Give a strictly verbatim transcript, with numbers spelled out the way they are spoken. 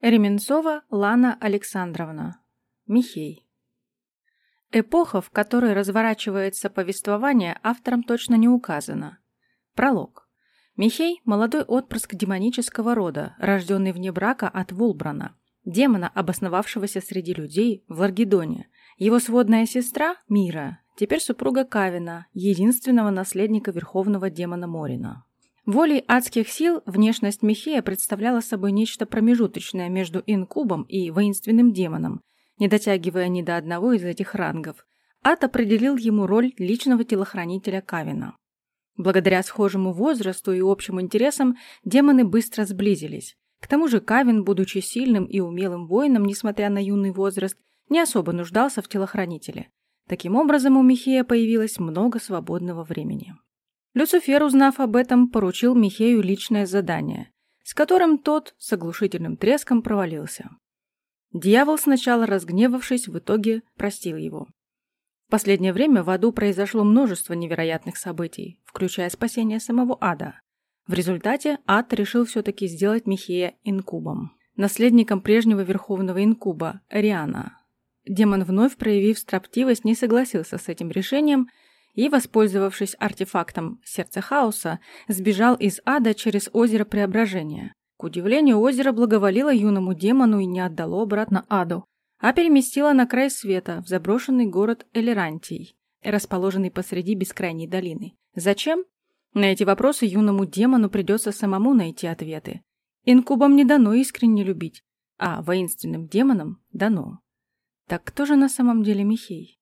Ременцова Лана Александровна. Михей. Эпоха, в которой разворачивается повествование, автором точно не указана. Пролог. Михей – молодой отпрыск демонического рода, рожденный вне брака от Вулбрана, демона, обосновавшегося среди людей в Ларгедоне. Его сводная сестра – Мира, теперь супруга Кавина, единственного наследника верховного демона Морина. Волей адских сил внешность Михея представляла собой нечто промежуточное между инкубом и воинственным демоном, не дотягивая ни до одного из этих рангов. Ад определил ему роль личного телохранителя Кавина. Благодаря схожему возрасту и общим интересам демоны быстро сблизились. К тому же Кавин, будучи сильным и умелым воином, несмотря на юный возраст, не особо нуждался в телохранителе. Таким образом, у Михея появилось много свободного времени. Люцифер, узнав об этом, поручил Михею личное задание, с которым тот с оглушительным треском провалился. Дьявол, сначала разгневавшись, в итоге простил его. В последнее время в аду произошло множество невероятных событий, включая спасение самого ада. В результате ад решил все-таки сделать Михея инкубом, наследником прежнего верховного инкуба, Риана. Демон, вновь проявив строптивость, не согласился с этим решением и, воспользовавшись артефактом Сердца Хаоса, сбежал из ада через озеро Преображения. К удивлению, озеро благоволило юному демону и не отдало обратно аду, а переместило на край света, в заброшенный город Элерантий, расположенный посреди бескрайней долины. Зачем? На эти вопросы юному демону придется самому найти ответы. Инкубам не дано искренне любить, а воинственным демонам дано. Так кто же на самом деле Михей?